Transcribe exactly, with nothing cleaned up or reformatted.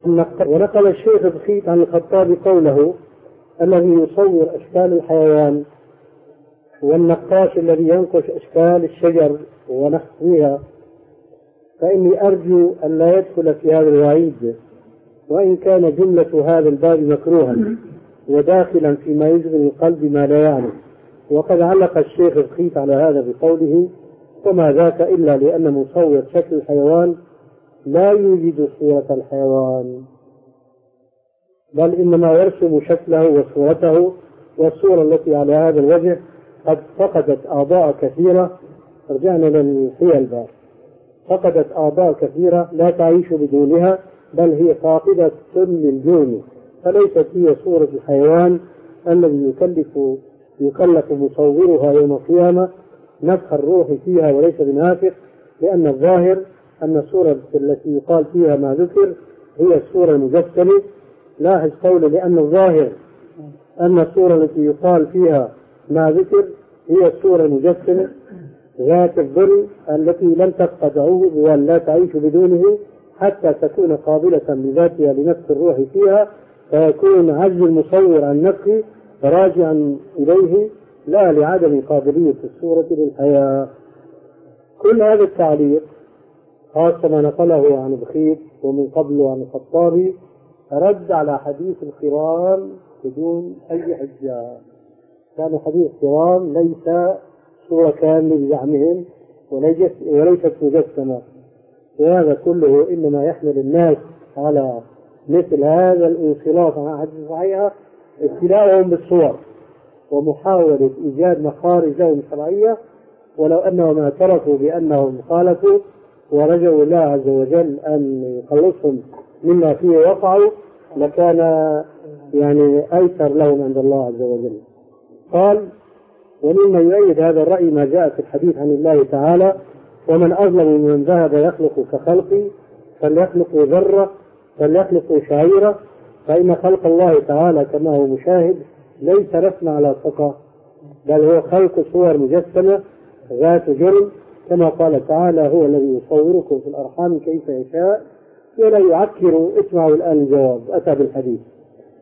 ونقل الشيخ بخيت عن الخطابي قوله: الذي يصور أشكال الحيوان والنقاش الذي ينقش أشكال الشجر ونحوها، فإني أرجو أن لا يدخل في هذا الوعيد، وإن كان جملة هذا الباب مكروها وداخلا فيما يجري من القلب ما لا يعني. وقد علق الشيخ بخيت على هذا بقوله: وما ذاك إلا لأن مصور شكل الحيوان لا يوجد صورة الحيوان، بل إنما يرسم شكله وصورته، والصورة التي على هذا الوجه قد فقدت أعضاء كثيرة. رجعنا للحيل الباب، فقدت أعضاء كثيرة لا تعيش بدونها، بل هي فاقدة للجون، فليست هي صورة الحيوان الذي يكلف يكلف مصورها يوم القيامة نفخ الروح فيها وليس بنافخ، لأن الظاهر أن الصورة التي يقال فيها ما ذكر هي الصورة المجسمة. لاحظ قوله: لأن الظاهر أن الصورة التي يقال فيها ما ذكر هي الصورة المجسمة ذات الظل التي لم تفقد عضو ولا تعيش بدونه حتى تكون قابلة بذاتها لنفخ الروح فيها، فيكون عجز المصور عن نفخه راجعا إليه لا لعدم قابلية الصورة للحياة. كل هذا التعليق خاصة ما نقله عن بخيت ومن قبله عن الخطابي رد على حديث الخرام بدون أي حجة. كان حديث الخرام ليس صورة كاملة بزعمهم وليست مجسمة، وهذا كله إنما يحمل الناس على مثل هذا الانصراف عن حديث صحيحة ابتلاءهم بالصور ومحاولة إيجاد مخارج لهم شرعية، ولو أنهم اعترفوا بأنهم خالفوا ورجوا الله عز وجل أن يخلصهم مما فيه وقعوا لكان يعني أيسر لهم عند الله عز وجل. قال: ومما يؤيد هذا الرأي ما جاء في الحديث عن الله تعالى: ومن أظلم من ذهب يخلق كخلقي فليخلقوا ذرة فليخلقوا شعيرة، فإن خلق الله تعالى كما هو مشاهد ليس رسم على صفة، بل هو خلق صور مجسمة ذات جرم، كما قال تعالى: هو الذي يصوركم في الأرحام كيف يشاء ولا يعكر. اسمعوا الآن الجواب، أتى بالحديث: